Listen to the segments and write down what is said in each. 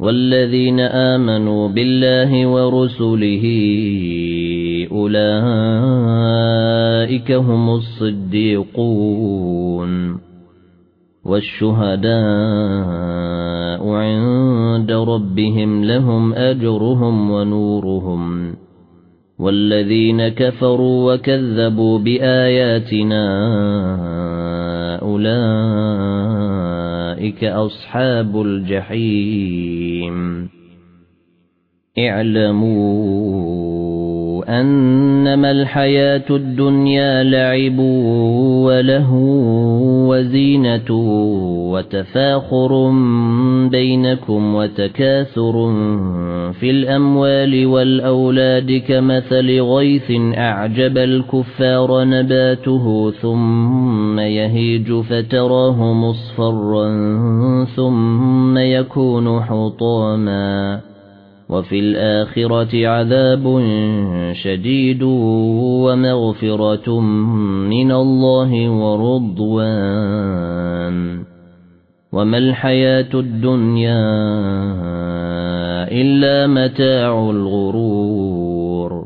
والذين آمنوا بالله ورسله أولئك هم الصديقون والشهداء عند ربهم لهم أجرهم ونورهم والذين كفروا وكذبوا بآياتنا أولئك أصحاب الجحيم اعلموا أنما الحياة الدنيا لعب ولهو وزينة وتفاخر بينكم وتكاثر في الأموال والأولاد كمثل غيث أعجب الكفار نباته ثم يهيج فتراه مصفرا ثم يكون حطاما وفي الآخرة عذاب شديد ومغفرة من الله ورضوان وما الحياة الدنيا إلا متاع الغرور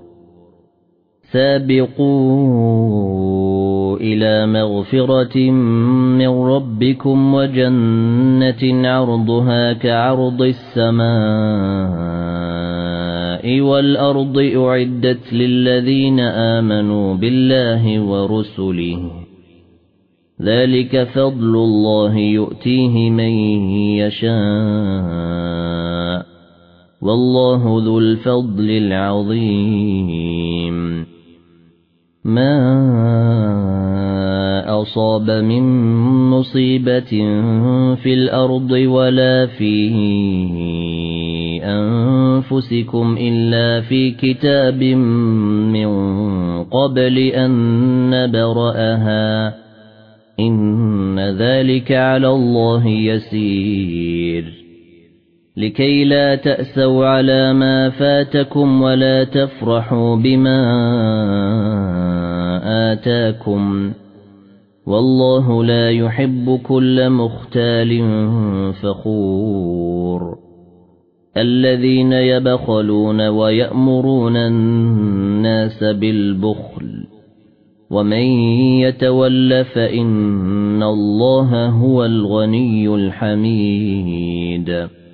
سابقوا إلى مغفرة من ربكم وجنة عرضها كعرض السماء والأرض أعدت للذين آمنوا بالله ورسله ذلك فضل الله يؤتيه من يشاء والله ذو الفضل العظيم ما أصاب من مصيبة في الأرض ولا في أنفسكم إلا في كتاب من قبل أن نبرأها إن ذلك على الله يسير لكي لا تأسوا على ما فاتكم ولا تفرحوا بما آتاكم والله لا يحب كل مختال فخور الذين يبخلون ويأمرون الناس بالبخل ومن يتول فإن الله هو الغني الحميد